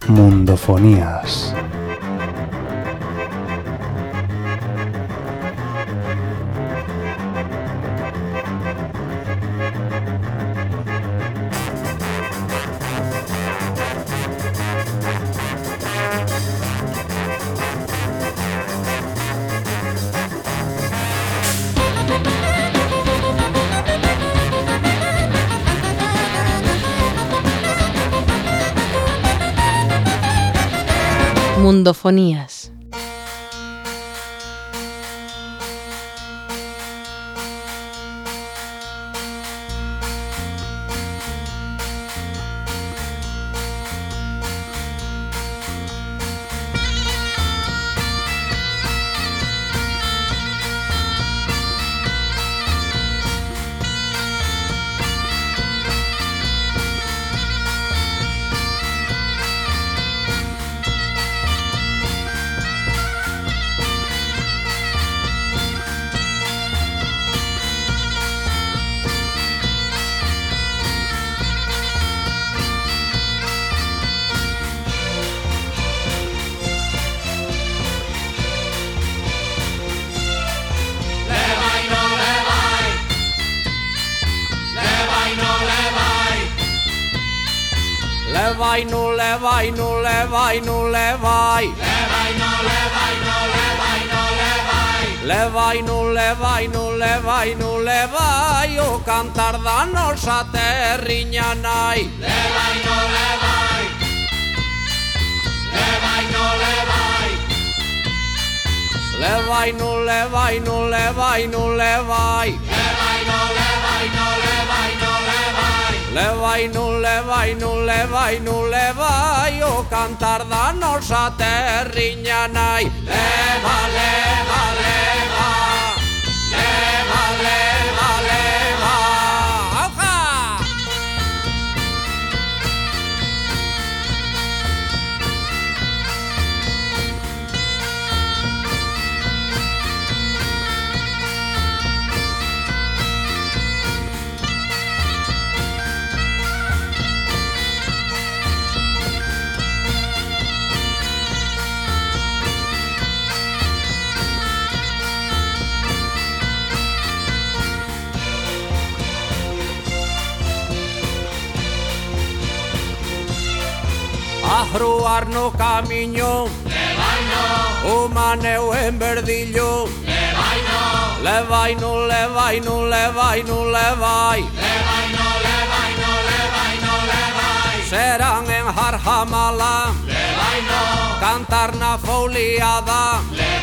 Mundofonías. Mundofonías. Levai, o cantar da nosa terriña nai. Levai, levai. Levai, o cantar da nosa terriña nai. Leva, leva, leva. Leva, leva, leva. ¡Auja! A ruar no camiño, o maneu en verdillo. Levai, serán en Jarjamala, cantar na foliada.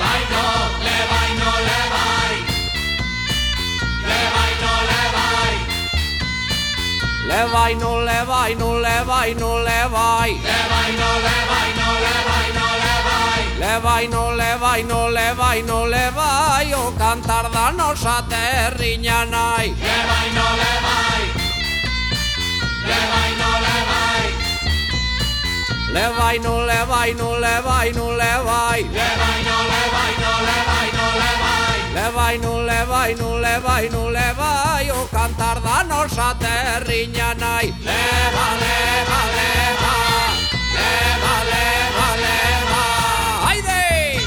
Levai, o cantar da nosa terriña nai. Levai, o cantar da nosa terriña nai. Leva, leva, leva. Leva, leva, leva. ¡Aide!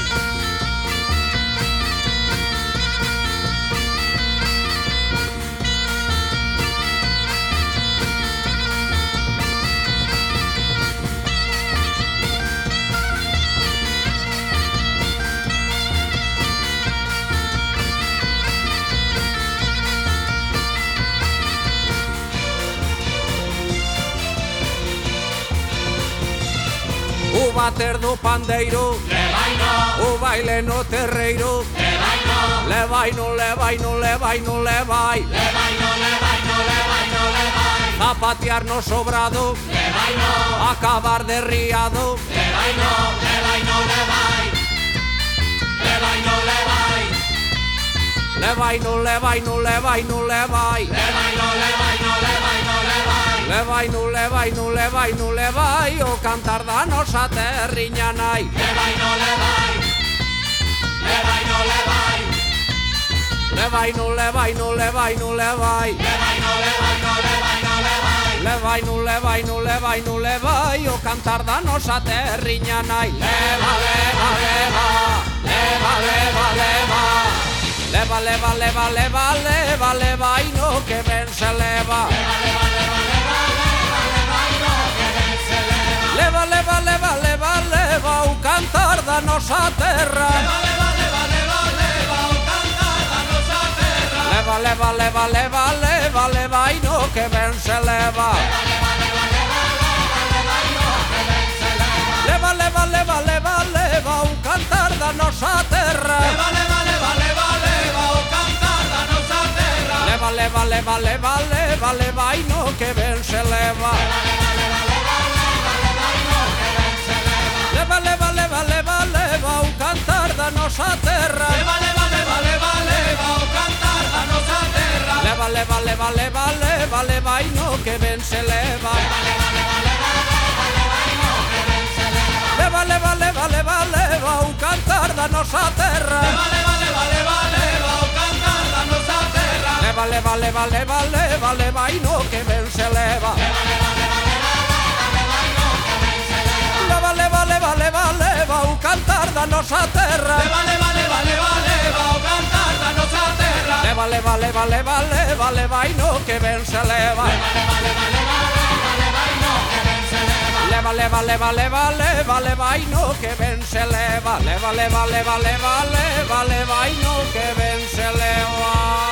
O bater do pandeiro, o baile no terreiro. Levai. Zapatear no sobrado, acabar de riado. Levai, o cantar da nosa terriña nai. Levai, Lebai, o cantar da nosa terriña nai. Leva, e no que ben se leva. Leva, o cantar da nosa terra. Leva, e no que ben se leva. Leva, o cantar da nosa terra. O cantar da nosa terra. Leva, e no que ben se leva. Leva, o cantar da nosa terra. O cantar da nosa terra. Leva, e no que ben se leva. Leva, o cantar da nosa terra. O cantar da nosa terra. Leva, e no que ben se leva. Leva, o cantar da nosa terra. O cantar da nosa terra. Leva, e no que ben se leva. Leva, e no que ben se leva. Leva, e no que ben se leva.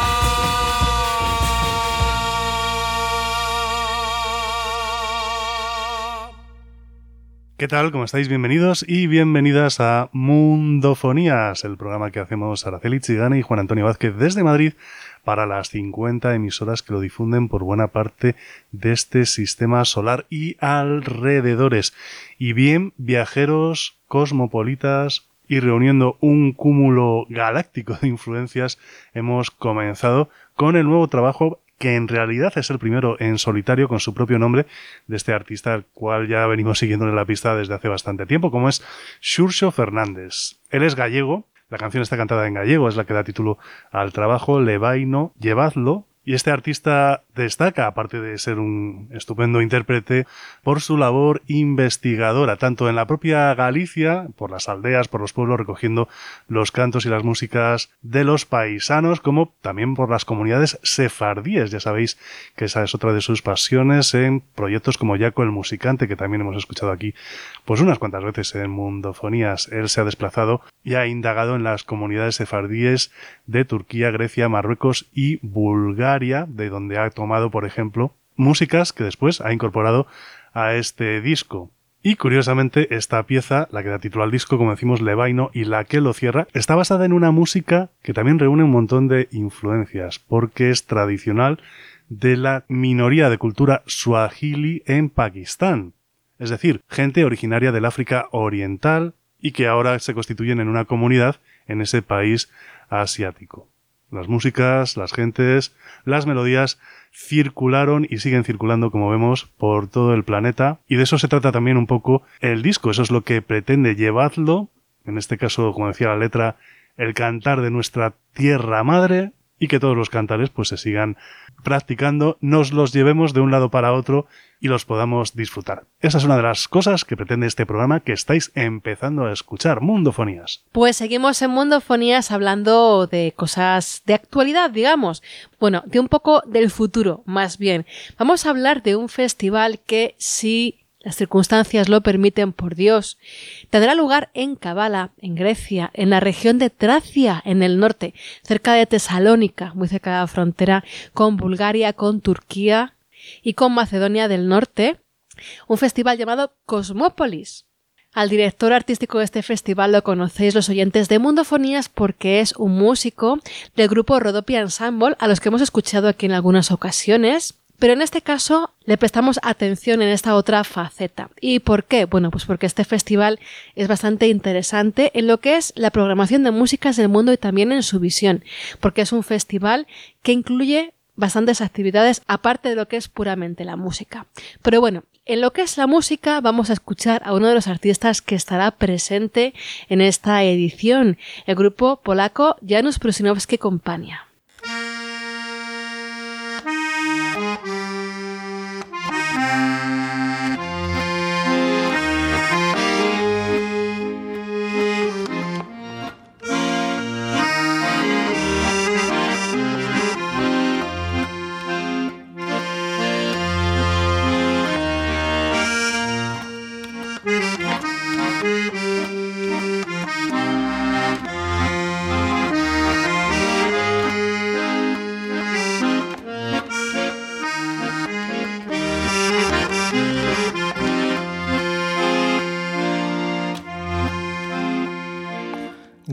¿Qué tal? ¿Cómo estáis? Bienvenidos y bienvenidas a Mundofonías, el programa que hacemos Araceli Chigana y Juan Antonio Vázquez desde Madrid para las 50 emisoras que lo difunden por buena parte de este sistema solar y alrededores. Y bien, viajeros, cosmopolitas y reuniendo un cúmulo galáctico de influencias, hemos comenzado con el nuevo trabajo que en realidad es el primero en solitario con su propio nombre de este artista al cual ya venimos siguiendo en la pista desde hace bastante tiempo, como es Xurxo Fernández. Él es gallego, la canción está cantada en gallego, es la que da título al trabajo, Levaino, llevadlo. Y este artista destaca, aparte de ser un estupendo intérprete, por su labor investigadora, tanto en la propia Galicia, por las aldeas, por los pueblos, recogiendo los cantos y las músicas de los paisanos, como también por las comunidades sefardíes. Ya sabéis que esa es otra de sus pasiones en proyectos como Yaco el Musicante, que también hemos escuchado aquí pues unas cuantas veces en Mundofonías. Él se ha desplazado y ha indagado en las comunidades sefardíes de Turquía, Grecia, Marruecos y Bulgaria, de donde ha tomado, por ejemplo, músicas que después ha incorporado a este disco. Y curiosamente, esta pieza, la que da título al disco, como decimos, Levaino, y la que lo cierra, está basada en una música que también reúne un montón de influencias, porque es tradicional de la minoría de cultura suajili en Pakistán. Es decir, gente originaria del África Oriental y que ahora se constituyen en una comunidad en ese país asiático. Las músicas, las gentes, las melodías circularon y siguen circulando, como vemos, por todo el planeta. Y de eso se trata también un poco el disco. Eso es lo que pretende, llevadlo. En este caso, como decía la letra, el cantar de nuestra tierra madre, y que todos los cantares pues se sigan practicando, nos los llevemos de un lado para otro y los podamos disfrutar. Esa es una de las cosas que pretende este programa que estáis empezando a escuchar, Mundofonías. Pues seguimos en Mundofonías hablando de cosas de actualidad, digamos. Bueno, de un poco del futuro, más bien. Vamos a hablar de un festival que sí, las circunstancias lo permiten, por Dios, tendrá lugar en Kavala, en Grecia, en la región de Tracia, en el norte, cerca de Tesalónica, muy cerca de la frontera con Bulgaria, con Turquía y con Macedonia del Norte, un festival llamado Cosmópolis. Al director artístico de este festival lo conocéis los oyentes de Mundofonías porque es un músico del grupo Rodopi Ensemble, a los que hemos escuchado aquí en algunas ocasiones. Pero en este caso le prestamos atención en esta otra faceta. ¿Y por qué? Bueno, pues porque este festival es bastante interesante en lo que es la programación de músicas del mundo y también en su visión, porque es un festival que incluye bastantes actividades aparte de lo que es puramente la música. Pero bueno, en lo que es la música vamos a escuchar a uno de los artistas que estará presente en esta edición, el grupo polaco Janusz Prusinowski Kompania.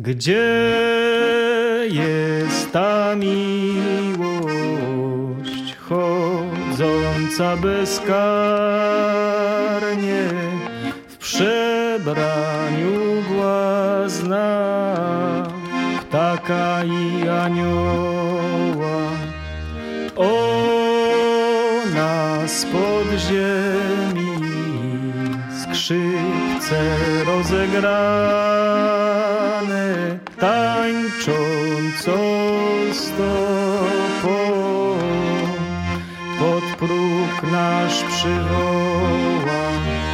Gdzie jest ta miłość chodząca bezkarnie w przebraniu błazna, ptaka i anioła? Ona spod ziemi skrzypce rozegrane tańczącą stopą pod próg nasz przywoła.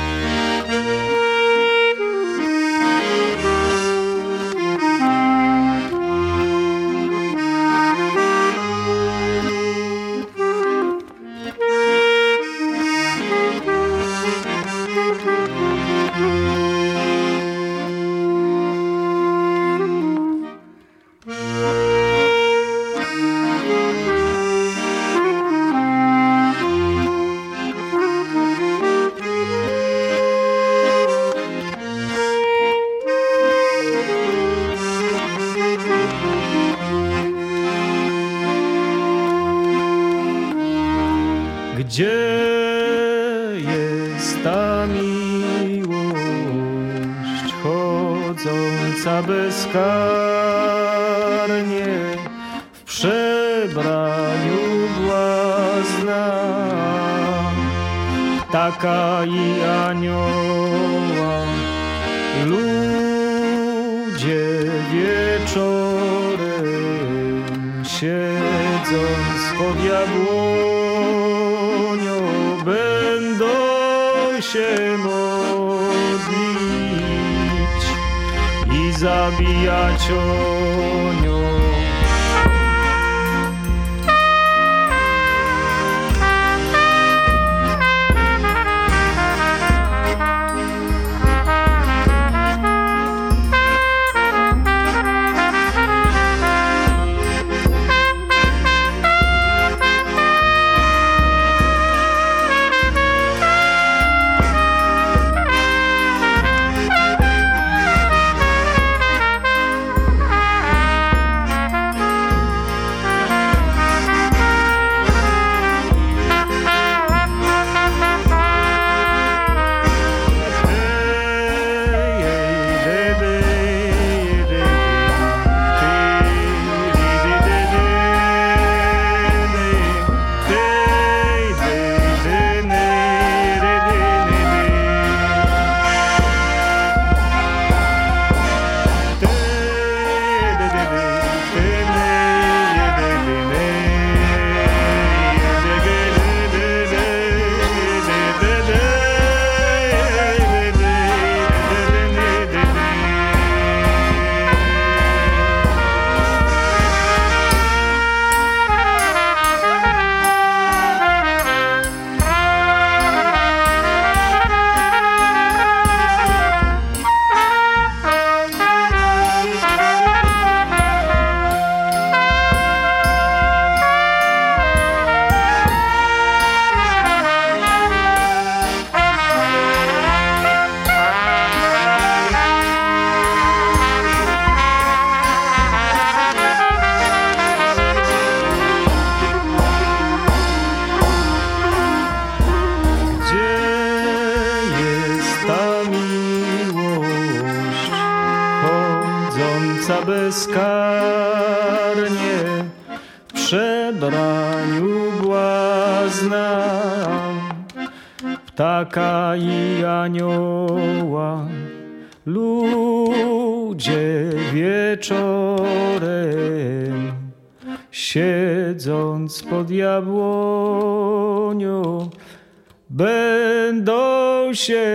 Gdzie jest ta miłość chodząca bezkarnie w przebraniu błazna, ptaka i anioła? Ludzie wieczorem siedząc pod jabłonią będą się modlić i zabijać onią. bezkarnie w przebraniu błazna, ptaka i anioła. Ludzie wieczorem, siedząc pod jabłonią, będą się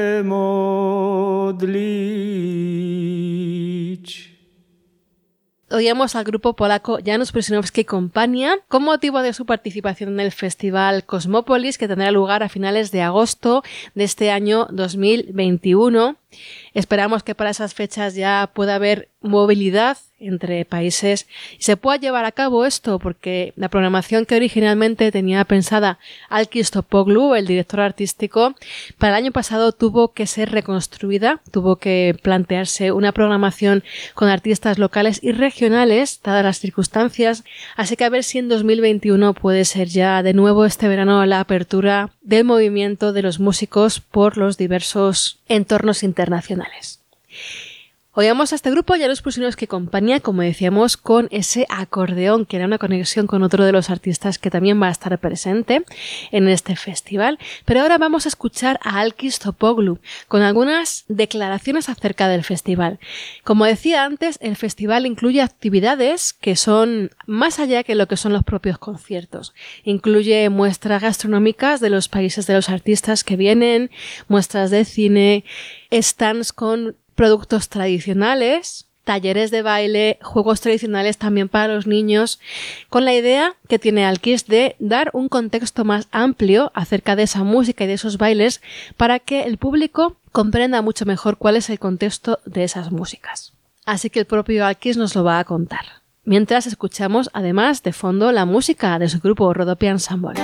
modlić. Oíamos al grupo polaco Janusz Prusinowski y Compañía con motivo de su participación en el Festival Cosmópolis, que tendrá lugar a finales de agosto de este año 2021. Esperamos que para esas fechas ya pueda haber movilidad entre países y se pueda llevar a cabo esto, porque la programación que originalmente tenía pensada Alkis Topoglu, el director artístico, para el año pasado tuvo que ser reconstruida, tuvo que plantearse una programación con artistas locales y regionales, dadas las circunstancias, así que a ver si en 2021 puede ser ya de nuevo este verano la apertura del movimiento de los músicos por los diversos entornos internacionales. Oíamos a este grupo Janus Prusinovsky Compañía, como decíamos, con ese acordeón, que era una conexión con otro de los artistas que también va a estar presente en este festival. Pero ahora vamos a escuchar a Alkis Topoglu con algunas declaraciones acerca del festival. Como decía antes, el festival incluye actividades que son más allá que lo que son los propios conciertos. Incluye muestras gastronómicas de los países de los artistas que vienen, muestras de cine, stands con productos tradicionales, talleres de baile, juegos tradicionales también para los niños, con la idea que tiene Alkis de dar un contexto más amplio acerca de esa música y de esos bailes para que el público comprenda mucho mejor cuál es el contexto de esas músicas. Así que el propio Alkis nos lo va a contar. Mientras escuchamos además de fondo la música de su grupo Rodopi Ensemble.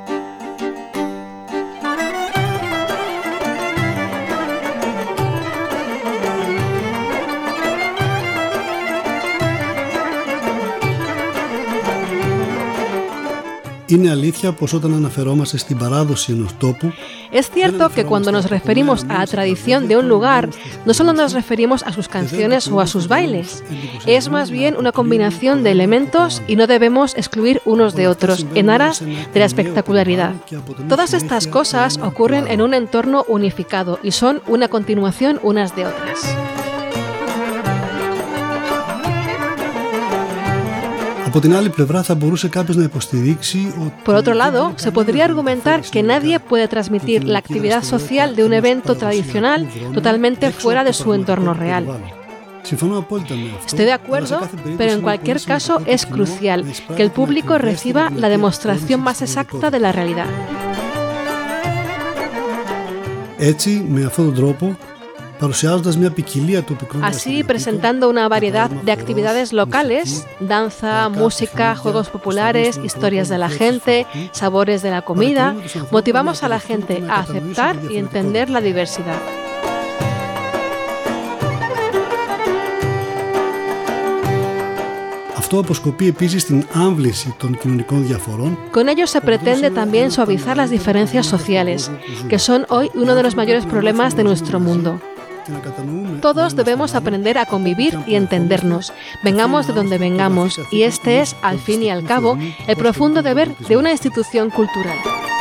Είναι αλήθεια πως όταν αναφερόμαστε στην παράδοση ενός τόπου, es cierto que cuando nos referimos a la tradición de un lugar, no solo nos referimos a sus canciones o a sus bailes, es más bien una combinación de elementos y no debemos excluir unos de otros en aras de la espectacularidad. Todas estas cosas ocurren en un entorno unificado y son una continuación unas de otras. Por otro lado, se podría argumentar que nadie puede transmitir la actividad social de un evento tradicional totalmente fuera de su entorno real. Estoy de acuerdo, pero en cualquier caso es crucial que el público reciba la demostración más exacta de la realidad. Así, presentando una variedad de actividades locales, danza, música, juegos populares, historias de la gente, sabores de la comida, motivamos a la gente a aceptar y entender la diversidad. Con ello se pretende también suavizar las diferencias sociales, que son hoy uno de los mayores problemas de nuestro mundo. Todos debemos aprender a convivir y entendernos, vengamos de donde vengamos, y este es, al fin y al cabo, el profundo deber de una institución cultural.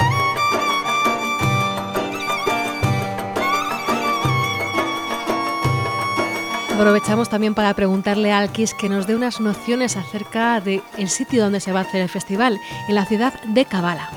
Aprovechamos también para preguntarle a Alkis que nos dé unas nociones acerca del sitio donde se va a hacer el festival, en la ciudad de Kavala.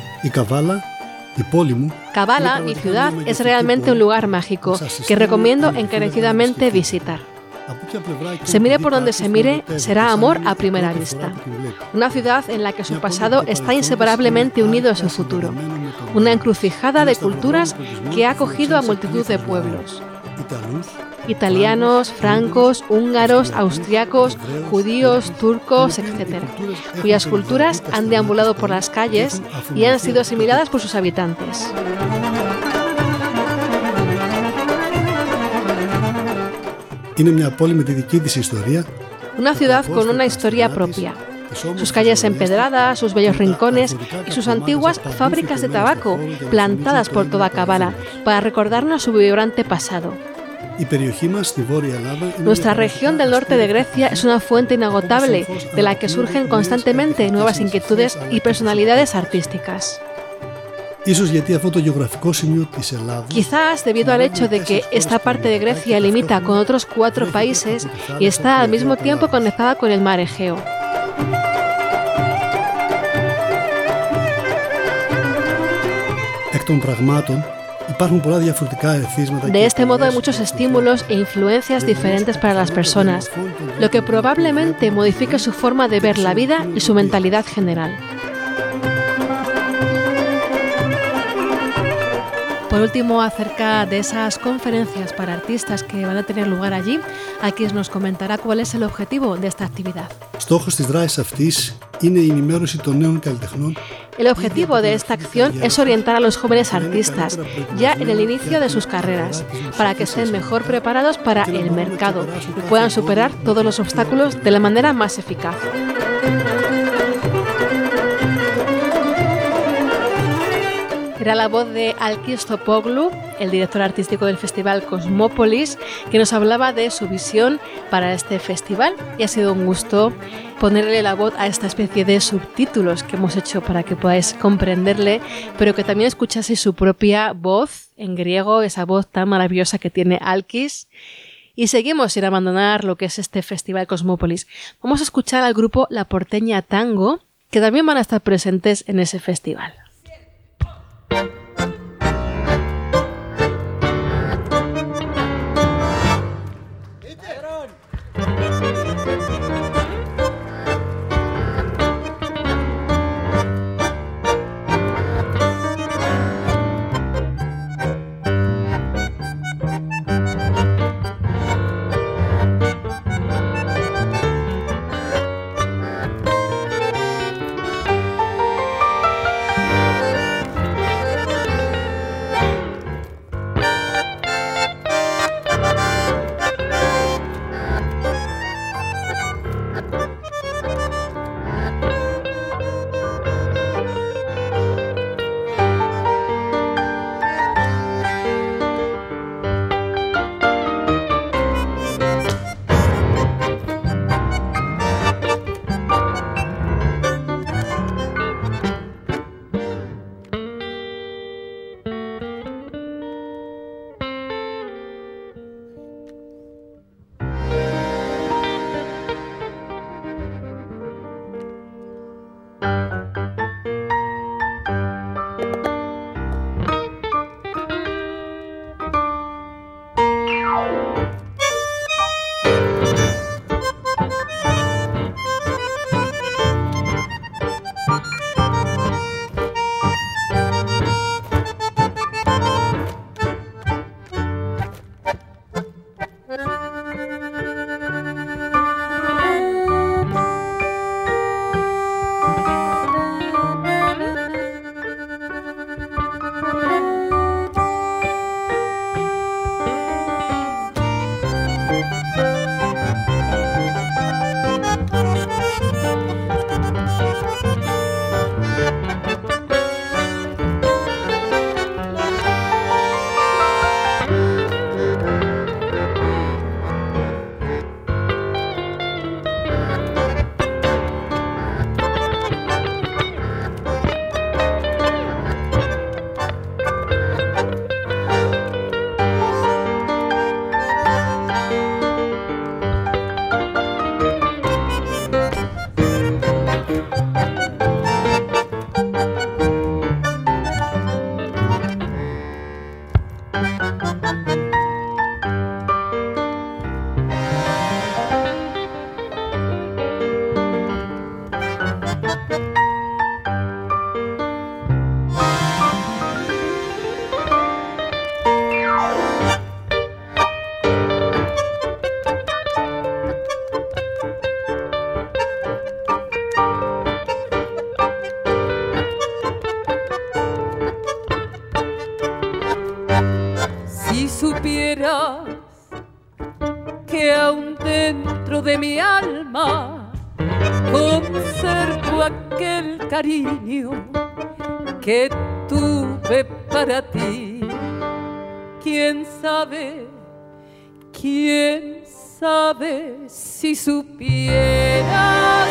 Kavala, mi ciudad, es realmente un lugar mágico que recomiendo encarecidamente visitar. Se mire por donde se mire, será amor a primera vista. Una ciudad en la que su pasado está inseparablemente unido a su futuro. Una encrucijada de culturas que ha acogido a multitud de pueblos. Italianos, francos, húngaros, austriacos, judíos, turcos, etc., cuyas culturas han deambulado por las calles y han sido asimiladas por sus habitantes. Una ciudad con una historia propia. Sus calles empedradas, sus bellos rincones y sus antiguas fábricas de tabaco plantadas por toda Kavala para recordarnos su vibrante pasado. Nuestra región del norte de Grecia es una fuente inagotable de la que surgen constantemente nuevas inquietudes y personalidades artísticas. Quizás debido al hecho de que esta parte de Grecia limita con otros 4 países y está al mismo tiempo conectada con el mar Egeo. De este modo hay muchos estímulos e influencias diferentes para las personas, lo que probablemente modifique su forma de ver la vida y su mentalidad general. Por último, acerca de esas conferencias para artistas que van a tener lugar allí, aquí nos comentará cuál es el objetivo de esta actividad. Στόχος της δράσης αυτής είναι η ενημέρωση των νέων καλλιτεχνών. El objetivo de esta acción es orientar a los jóvenes artistas ya en el inicio de sus carreras, para que estén mejor preparados para el mercado y puedan superar todos los obstáculos de la manera más eficaz. Era la voz de Alkis Topoglu, el director artístico del festival Cosmópolis, que nos hablaba de su visión para este festival, y ha sido un gusto ponerle la voz a esta especie de subtítulos que hemos hecho para que podáis comprenderle, pero que también escuchaseis su propia voz en griego, esa voz tan maravillosa que tiene Alkis. Y seguimos sin abandonar lo que es este festival Cosmópolis. Vamos a escuchar al grupo La Porteña Tango, que también van a estar presentes en ese festival. supieras que aún dentro de mi alma conservo aquel cariño que tuve para ti. ¿Quién sabe si supieras?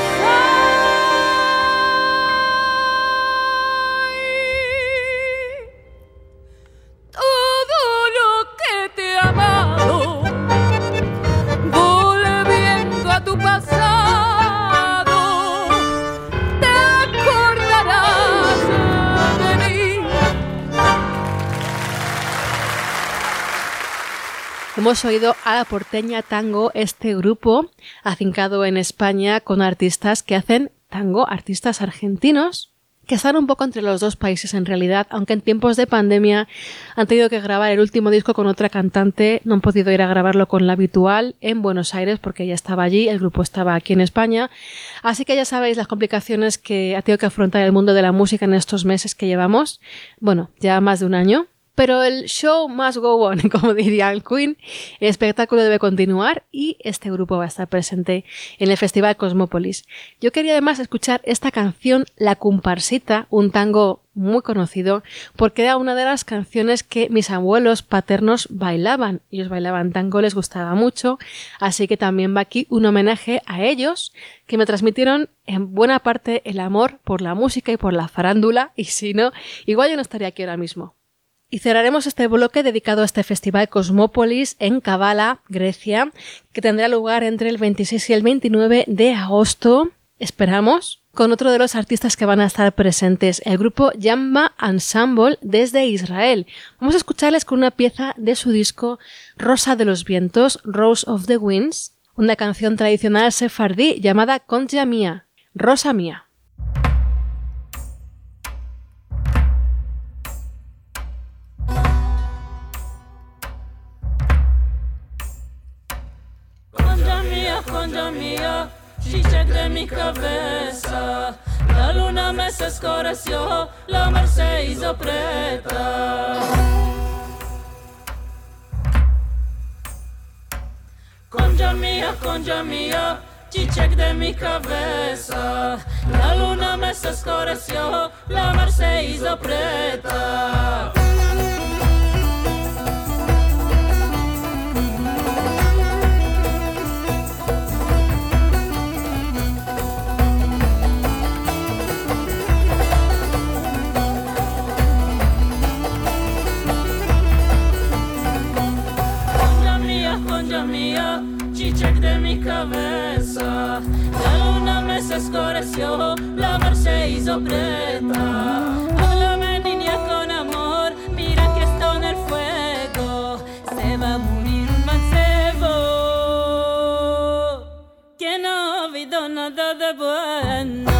Hemos oído a La Porteña Tango, este grupo afincado en España con artistas que hacen tango, artistas argentinos que están un poco entre los dos países en realidad, aunque en tiempos de pandemia han tenido que grabar el último disco con otra cantante, no han podido ir a grabarlo con la habitual en Buenos Aires porque ella estaba allí, el grupo estaba aquí en España, así que ya sabéis las complicaciones que ha tenido que afrontar el mundo de la música en estos meses que llevamos, bueno, ya más de un año. Pero el show must go on, como diría el Queen, el espectáculo debe continuar y este grupo va a estar presente en el Festival Cosmópolis. Yo quería además escuchar esta canción, La Comparsita, un tango muy conocido, porque era una de las canciones que mis abuelos paternos bailaban. Ellos bailaban tango, les gustaba mucho, así que también va aquí un homenaje a ellos, que me transmitieron en buena parte el amor por la música y por la farándula, y si no, igual yo no estaría aquí ahora mismo. Y cerraremos este bloque dedicado a este festival Cosmópolis en Kavala, Grecia, que tendrá lugar entre el 26 y el 29 de agosto, esperamos, con otro de los artistas que van a estar presentes, el grupo Yamba Ensemble desde Israel. Vamos a escucharles con una pieza de su disco Rosa de los Vientos, Rose of the Winds, una canción tradicional sefardí llamada Conja Mía, Rosa Mía. Concha mía, chichec de mi cabeza, la luna me se escureció, la mar se hizo preta. Concha mía, chichec de mi cabeza, la luna me se escureció, la mar se hizo preta. Mía, chichec de mi cabeza, la luna me se escureció, la mar se hizo preta. Háblame niña con amor, mira que estoy en el fuego, se va a morir un mancebo, que no ha habido nada de bueno.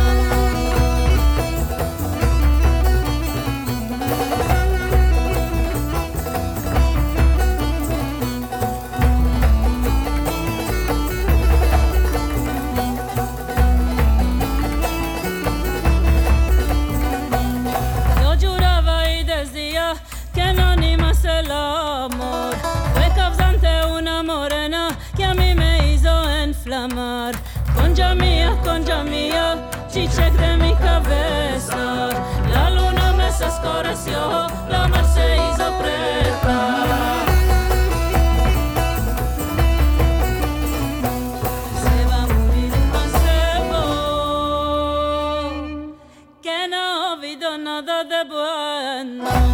El amor fue causante una morena que a mí me hizo enflamar. Concha mía, chichec de mi cabeza, la luna me se escureció, la mar se hizo preta. Se va a morir un mancebo, que no ha habido nada de bueno.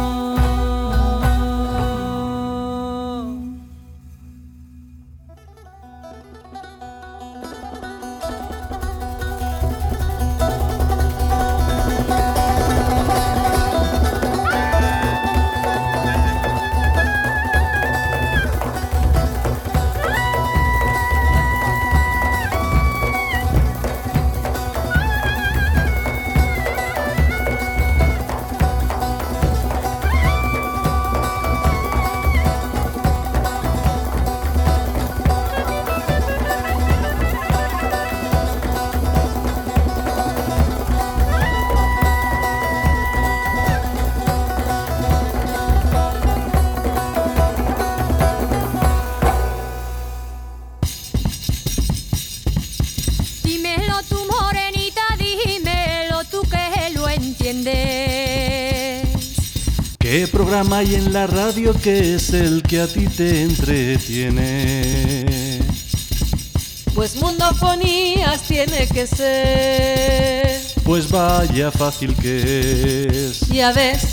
¿Qué programa hay en la radio que es el que a ti te entretiene? Pues Mundofonías tiene que ser. Pues vaya fácil que es. Ya ves.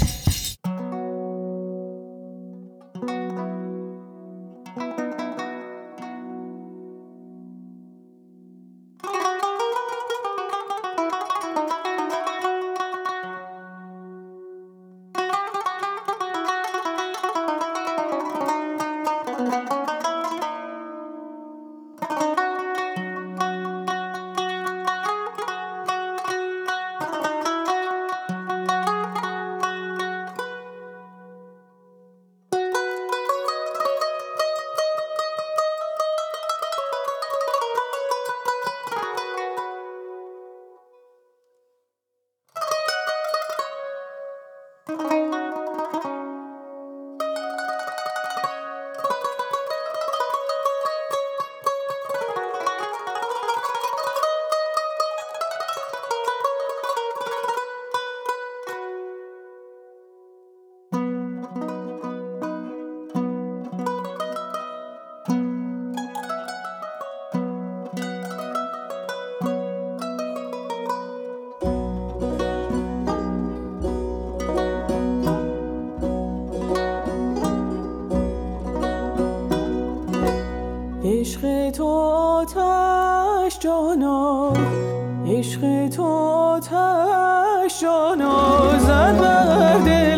عشق تو آتش جانا، عشق تو آتش جانا زد بر دل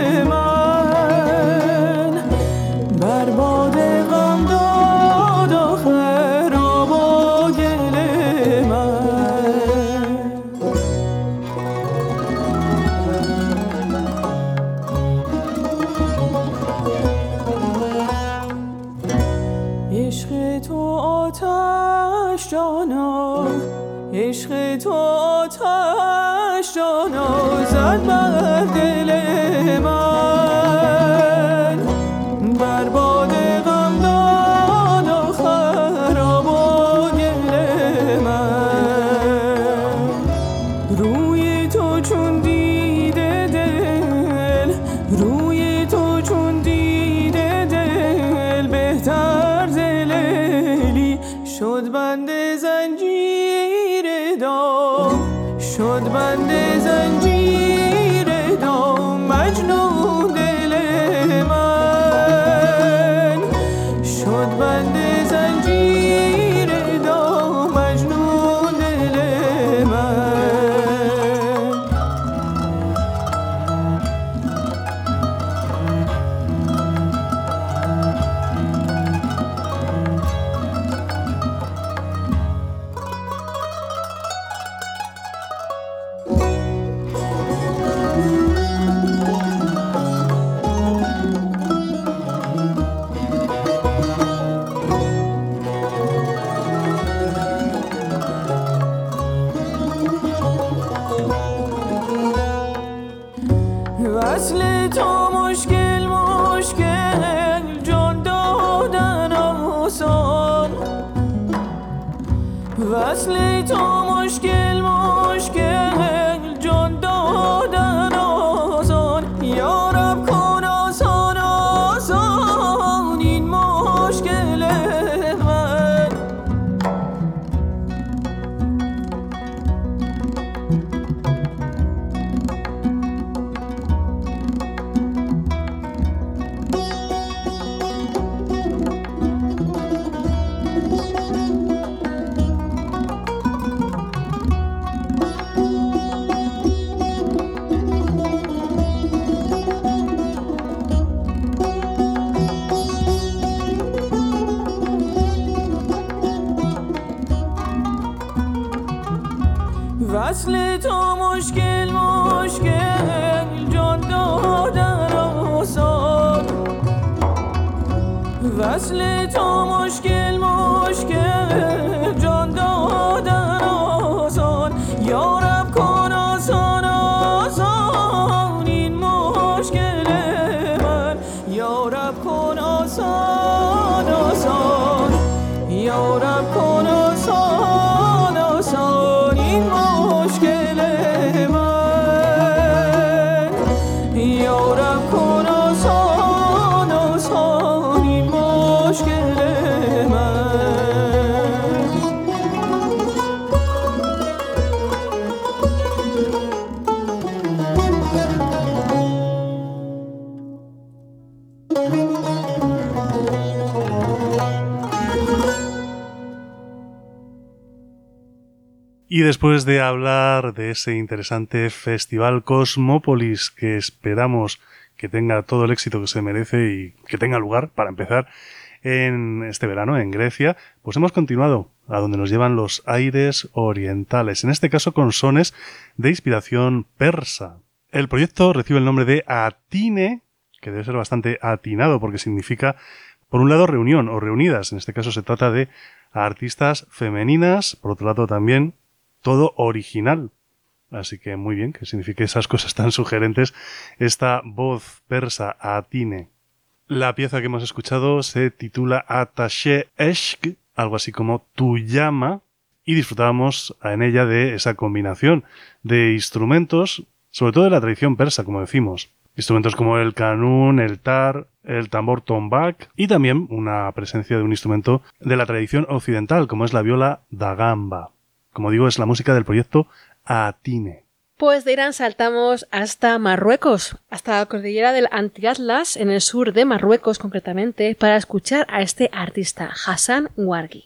من، بر باد غم داد و خراب و گل من. عشق تو آتش جانا، عشق تو آتش جانا زد بر دل من، بر باد غم داد و خراب و گل من. روی تو چون دیده دل، روی تو چون دیده دل، بهتر ز لیلی شد بند زنجیر دام، شد بند زنجیر دام مجنون دل من، شد بند زنجیر دام مجنون دل من. وصل تو مشکل مشکل، جان دادن آسان. وصل تو مشکل مشکل، جان دادن آسان. یا رب کن آسان آسان این مشکل من. وصل تو مشکل مشکل، جان دادن آسان. وصل تو مشکل مشکل، جان دادن آسان. یا رب کن آسان آسان این مشکل من. یا رب کن آسان آسان، یا رب کن آسان آسان این مشکل من. یا رب کن آسان آسان این مشکل من. Y después de hablar de ese interesante festival Cosmópolis que esperamos que tenga todo el éxito que se merece y que tenga lugar, para empezar, en este verano en Grecia, pues hemos continuado a donde nos llevan los aires orientales, en este caso con sones de inspiración persa. El proyecto recibe el nombre de Atine, que debe ser bastante atinado porque significa, por un lado, reunión o reunidas. En este caso se trata de artistas femeninas, por otro lado también todo original. Así que muy bien, que signifique esas cosas tan sugerentes esta voz persa Atine. La pieza que hemos escuchado se titula Atashe Eshk, algo así como Tu llama, y disfrutábamos en ella de esa combinación de instrumentos, sobre todo de la tradición persa, como decimos. Instrumentos como el kanun, el tar, el tambor tombak y también una presencia de un instrumento de la tradición occidental, como es la viola da gamba. Como digo, es la música del proyecto Atine. Pues de Irán saltamos hasta Marruecos, hasta la cordillera del Anti-Atlas, en el sur de Marruecos concretamente, para escuchar a este artista, Hassan Wargi.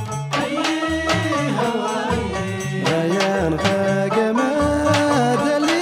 غاقة ما دلي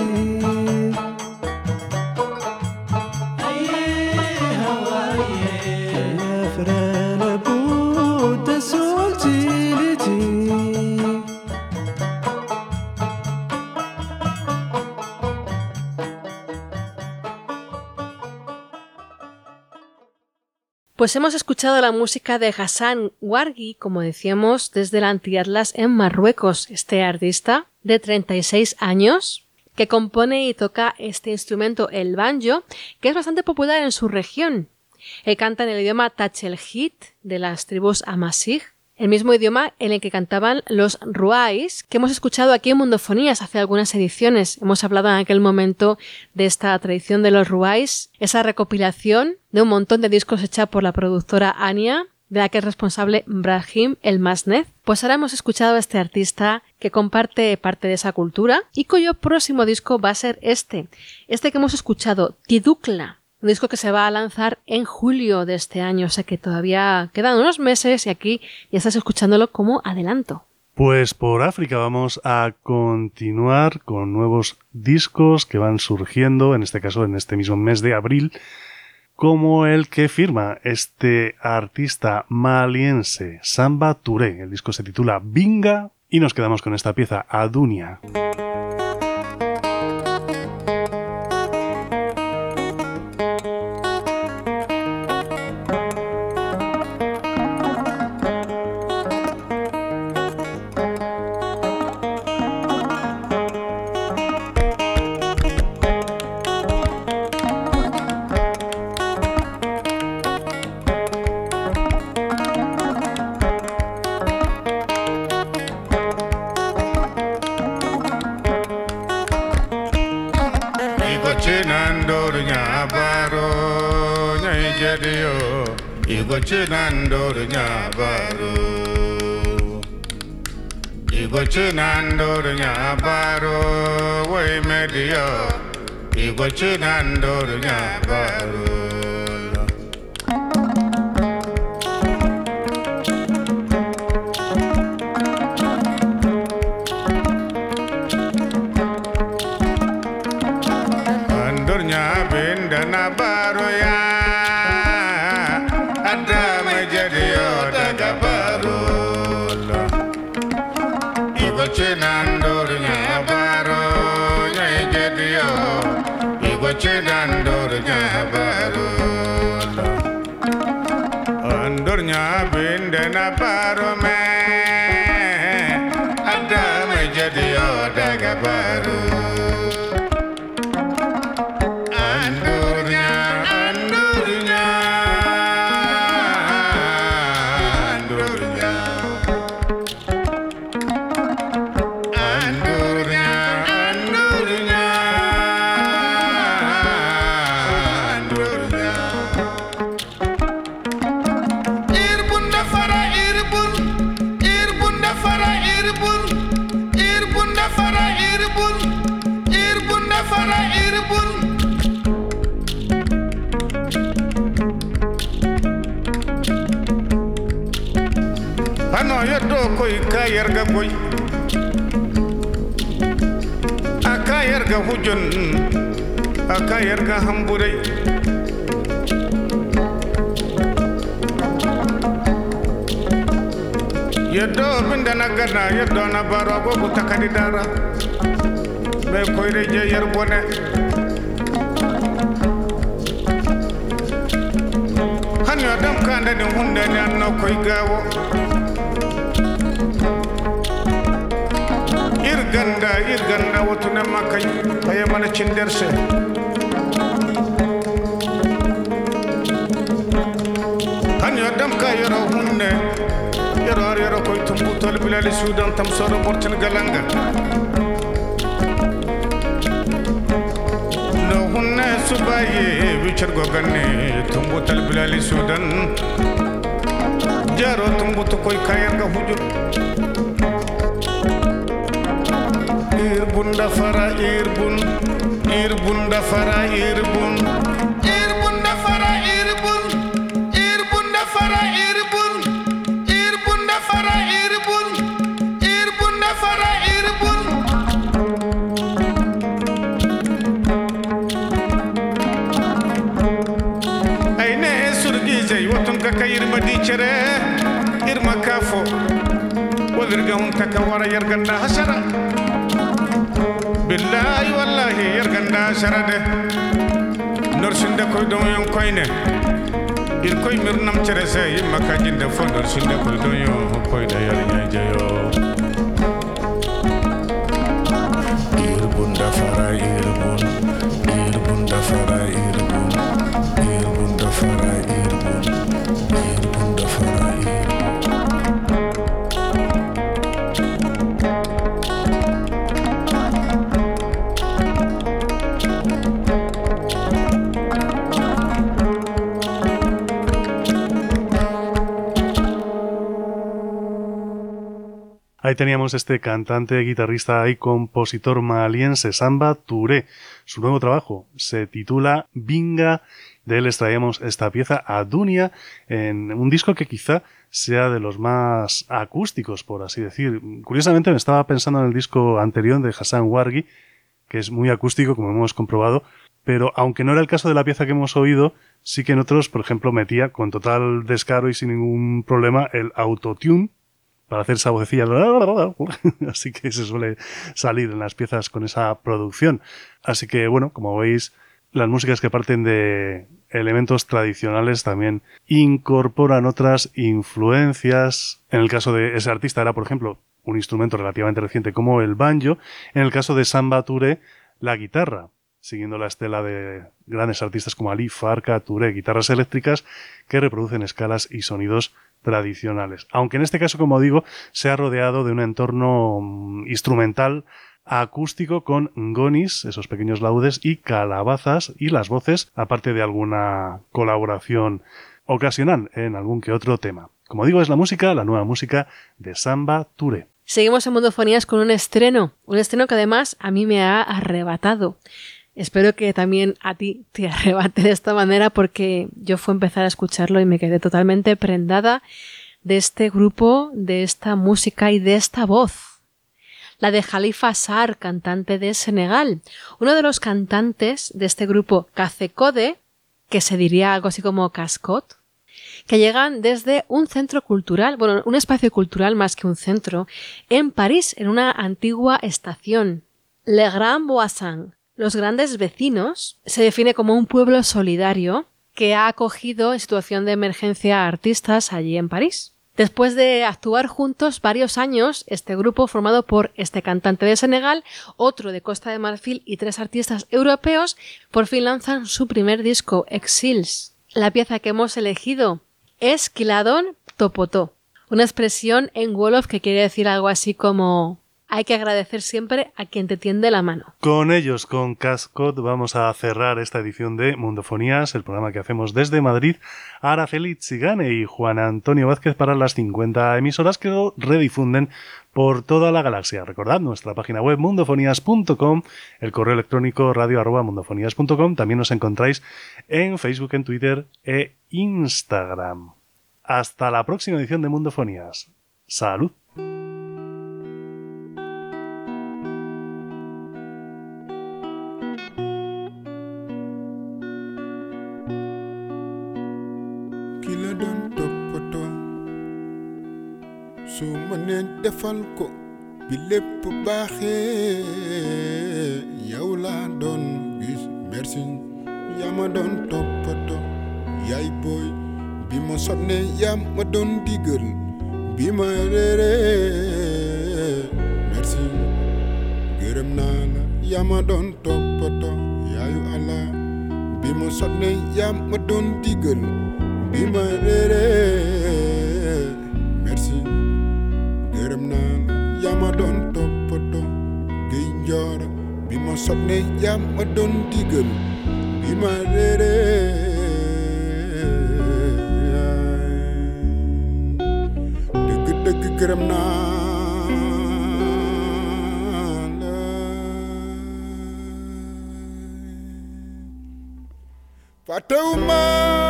Pues hemos escuchado la música de Hassan Wargi, como decíamos, desde el Anti-Atlas en Marruecos. Este artista de 36 años que compone y toca este instrumento, el banjo, que es bastante popular en su región. Él canta en el idioma Tachelhit de las tribus Amazigh, el mismo idioma en el que cantaban los ruais, que hemos escuchado aquí en Mundofonías hace algunas ediciones. Hemos hablado en aquel momento de esta tradición de los ruais, esa recopilación de un montón de discos hecha por la productora Anya, de la que es responsable Brahim El Masned. Pues ahora hemos escuchado a este artista que comparte parte de esa cultura y cuyo próximo disco va a ser este que hemos escuchado, Tidukla. Un disco que se va a lanzar en julio de este año, o sea que todavía quedan unos meses y aquí ya estás escuchándolo como adelanto. Pues por África vamos a continuar con nuevos discos que van surgiendo, en este caso en este mismo mes de abril, como el que firma este artista maliense, Samba Touré. El disco se titula Binga y nos quedamos con esta pieza, Adunia. Akayarga hamburai yaddo bindana gana yaddo na baro go takadi dara be koyre je yar bone hanyo dam kanda ni hunde ni anno koy gawo irganda wotuna makay ay mana cinderse hanyo dam ka yoro hunne yoro koy tumbu tol bilal sudan tam soro bortin galanga no hunne subaye wichar go ganne tumbu tol bilal sudan jaro tumbu to koy kayanga hujur Irbunda fara irbun irbunda fara irbun irbunda fara irbun irbunda fara irbun irbunda fara irbun irbunda fara irbun cere irma kafo wadirga hunta kawara yarganda hasara billahi wallahi yarganda hasara de norsinde koy don yon koyne il koy mirnam cere se yimma kajinde fo norsinde koy don yon koyne yar nyajeyo irbun dafara irbun dafara irbun dafara irbun dafara Ahí teníamos este cantante, guitarrista y compositor maliense, Samba Touré. Su nuevo trabajo se titula Binga. De él extraíamos esta pieza, Adunia, en un disco que quizá sea de los más acústicos, por así decir. Curiosamente me estaba pensando en el disco anterior de Hassan Wargi, que es muy acústico, como hemos comprobado, pero aunque no era el caso de la pieza que hemos oído, sí que en otros, por ejemplo, metía con total descaro y sin ningún problema el autotune, para hacer esa vocecilla, así que se suele salir en las piezas con esa producción. Así que, bueno, como veis, las músicas que parten de elementos tradicionales también incorporan otras influencias. En el caso de ese artista era, por ejemplo, un instrumento relativamente reciente como el banjo. En el caso de Samba Touré, la guitarra, siguiendo la estela de grandes artistas como Ali Farka Touré, guitarras eléctricas que reproducen escalas y sonidos tradicionales. Aunque en este caso, como digo, se ha rodeado de un entorno instrumental acústico con gonis, esos pequeños laudes, y calabazas y las voces, aparte de alguna colaboración ocasional en algún que otro tema. Como digo, es la nueva música de Samba Touré. Seguimos en Mundofonías con un estreno que además a mí me ha arrebatado. Espero que también a ti te arrebate de esta manera, porque yo fue empezar a escucharlo y me quedé totalmente prendada de este grupo, de esta música y de esta voz. La de Khalifa Sarr, cantante de Senegal. Uno de los cantantes de este grupo Kacekode, que se diría algo así como Cascot, que llegan desde un centro cultural, bueno, un espacio cultural más que un centro, en París, en una antigua estación, Le Grand Voisin. Los Grandes Vecinos se define como un pueblo solidario que ha acogido en situación de emergencia a artistas allí en París. Después de actuar juntos varios años, este grupo, formado por este cantante de Senegal, otro de Costa de Marfil y 3 artistas europeos, por fin lanzan su primer disco, Exils. La pieza que hemos elegido es Kiladon Topoto, una expresión en Wolof que quiere decir algo así como: hay que agradecer siempre a quien te tiende la mano. Con ellos, con Cascot, vamos a cerrar esta edición de Mundofonías, el programa que hacemos desde Madrid. Araceli Tzigane y Juan Antonio Vázquez para las 50 emisoras que lo redifunden por toda la galaxia. Recordad nuestra página web mundofonías.com, el correo electrónico radio@mundofonías.com. También nos encontráis en Facebook, en Twitter e Instagram. Hasta la próxima edición de Mundofonías. ¡Salud! su ma ne defal ko bi lépp baaxee yow laa doon gis merci yaa ma doon toppatoo yaay booy bi ma sonne yaa ma doon digal bi ma réeree merci gërëm naa la yaa ma doon toppatoo yaayu Allah bi ma sonne yaa ma doon digal bi ma réeree merci gërëm naa la yaa ma doon toppatoo géy njoor bi ma sonne yaa ma doon digal bi ma réeree dëgg gërëm naa la fàttewuma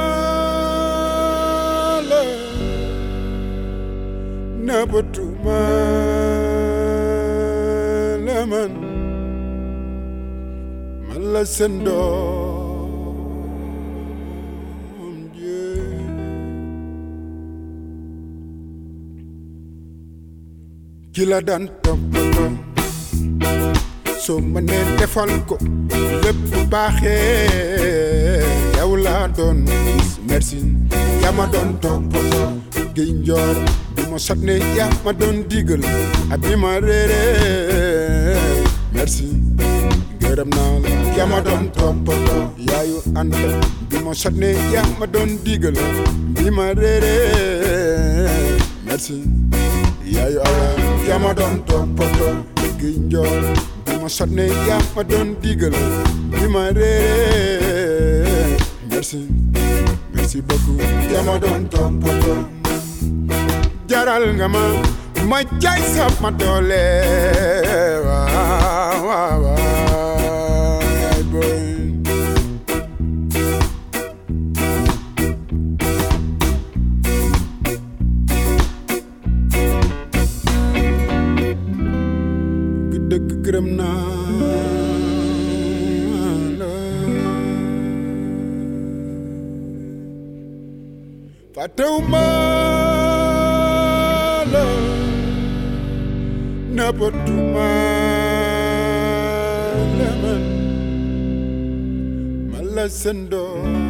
la nëbbatuma la man la seen doom ki la daan toppatoo soo mënee defal ko lépp bu baaxee yow laa doon gis merci yaa ma doon toppatoo gi njoor bi ma sot ne yaa ma doon digal ak bi ma réeree merci gërëm naa la yaa ma doon toppatoo yaayu ànd bi ma sot ne yaa ma doon digal bi ma réeree merci yaayu ala yaa ma doon toppatoo gi njoor bi ma sot ne yaa ma doon digal bi ma réeree merci merci beaucoup yaa ma doon toppatoo jaral nga ma jaay sama doole waaw waaw waaw boy dëgg gërëm naa la fàttewuma la napatuma la man la sendo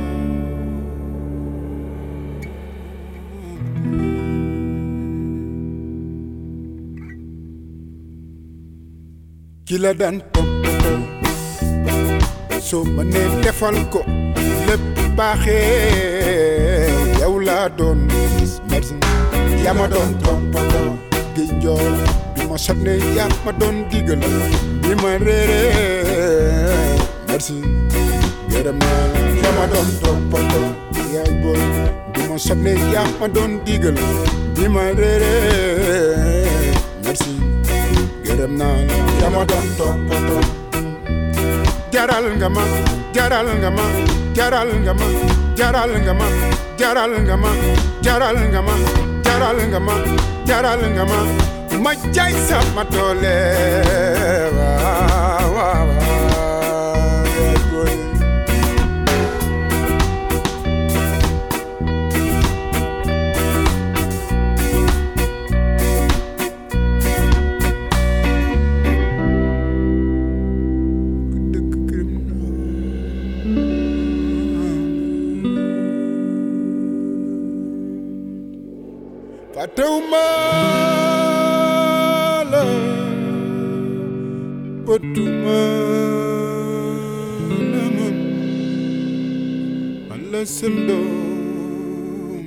ki la daan toppatoo soo mënee defal ko lépp baaxee yow laa doon gis merci yaa ma doon toppatoo gi njool bi ma sot ne yaa ma doon digal bi ma réeree merci gërëm naa la yaa ma doon toppatoo yaay booy bi ma sot ne yaa ma doon digal bi ma réeree merci gërëm naa la yaa ma doon toppatoo jaral nga ma jaral nga ma jaral nga ma jaral nga ma jaral nga ma jaral nga ma jaral nga ma jaral nga ma jaay sama doole waaw waaw waaw fàttewuma la bëttuma la man la seen doom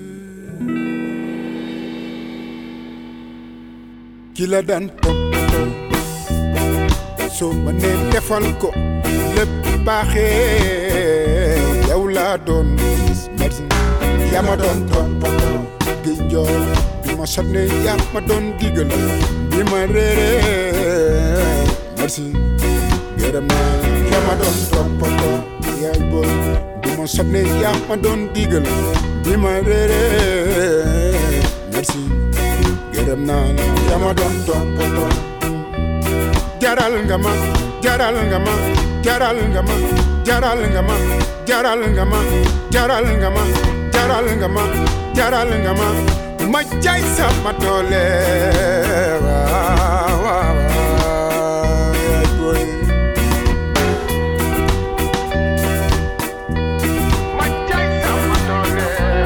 ki la daan toppatoo soo mënee defal ko lépp baaxee yow laa doon gis merci yaa ma doon toppatoo gi njool bi ma sot ne yaa ma doon digal bi ma réeree merci gërëm naa la yaa ma doon toppatoo yaay booy bi ma sot ne yaa ma doon digal bi ma réeree merci gërëm naa la yaa ma doon toppatoo jaral nga ma jaral nga ma jaral nga ma jaral nga ma jaral nga ma jaral nga ma jaral nga ma jaral nga ma jaay sama doole waaw waaw waaw boy ma jaay sama doole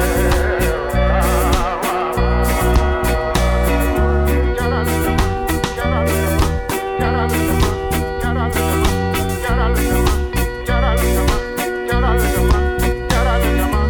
jaral nga ma jaral nga ma jaral nga ma jaral nga ma jaral nga ma jaral nga ma jaral nga ma jaral nga ma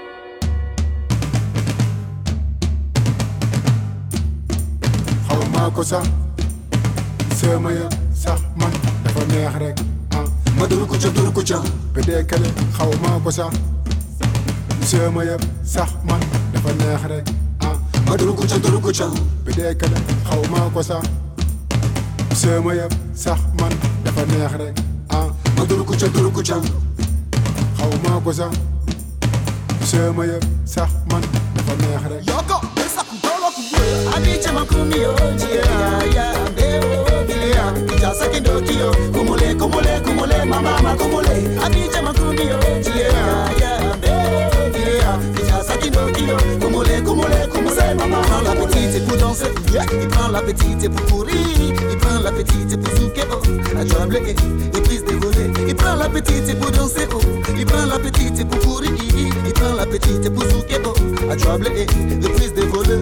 ko sax sama ya sax man dafa neex rek ma dur ko ca bedee kale xaw ma ko sax sama ya sax man dafa neex rek ma dur ko ca bedee kale xaw ma ko sax sama ya sax man dafa neex rek ma dur ko ca xaw ma ko sax sama ya sax man dafa neex rek yoko Abicha makumi oji ya beo bilea Jasa kindokio kumule kumule kumule mama kumule Abicha makumi oji ya beo bilea Jasa kindokio kumule kumule kumule mama La petite pour danser Il prend la petite pour courir, il prend la petite pour souquer, oh, à trembler et prise de voler. Il prend la petite pour danser, oh, il prend la petite pour courir, il prend la petite pour souquer, oh, à trembler et prise de voler.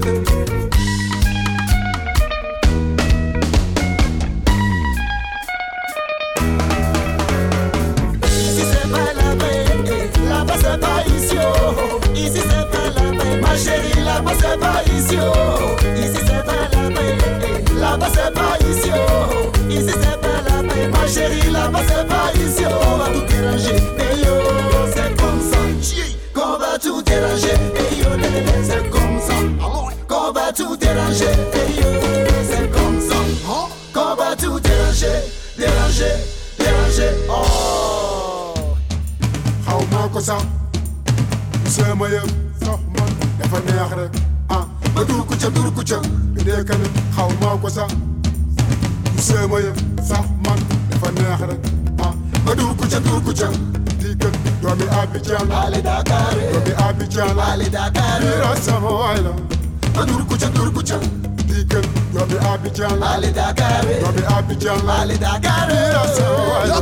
Ici c'est pas là-bas c'est pas ici, oh. Ici c'est pas là-bas, ma chérie, là-bas c'est pas ici, oh. Ici c'est pas là-bas c'est pas ici, oh. Ici c'est pas là-bas, ma chérie, là-bas c'est pas ici, oh. On va tout déranger, et yo, c'est comme ça, qu'on va tout déranger, et yo, c'est comme ça, qu'on va tout déranger, et yo, c'est comme ça, qu'on va tout déranger, déranger, oh. How Marcosa, Samayam, Sahman, Evanere, Madukucha, Dekan, How Marcosa, Samayam, Sahman, Evanere, Madukucha, Deacon, Domi Abidjan, Ale Dakar, Domi Abidjan, Ale Dakar, Rasamoila, Madukucha, Deacon, Domi Abidjan, Ale Dakar, Domi Abidjan, Ale Dakar, Rasamoila.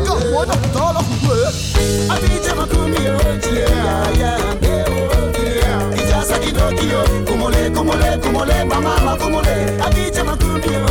Abidjan makumio, Ijasa kidokio, kumole, mama kumole. Abidjan makumio,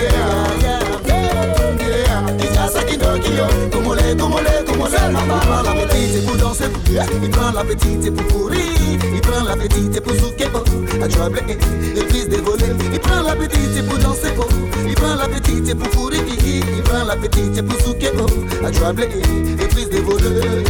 Ijasa kidokio, kumole, mama. La petite pour danser, il prend la petite pour courir, il prend la petite pour souquer, à trembler et prise de voler. Il prend la petite pour danser, il prend la petite pour courir, il prend la petite pour souquer, à trembler et prise de voler.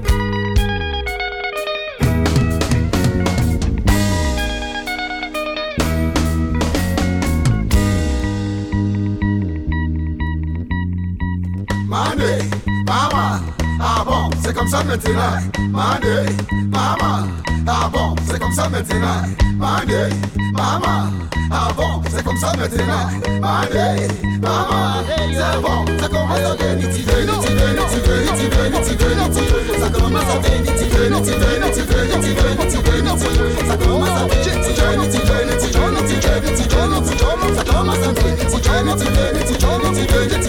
Mané, maman, ah bon, c'est comme ça maintenant. Mané, maman, ah bon, c'est comme ça maintenant. Mané, maman, ah bon, c'est comme ça maintenant. Mané, maman, c'est bon, ça commence à venir, ça commence à venir, ça commence à venir,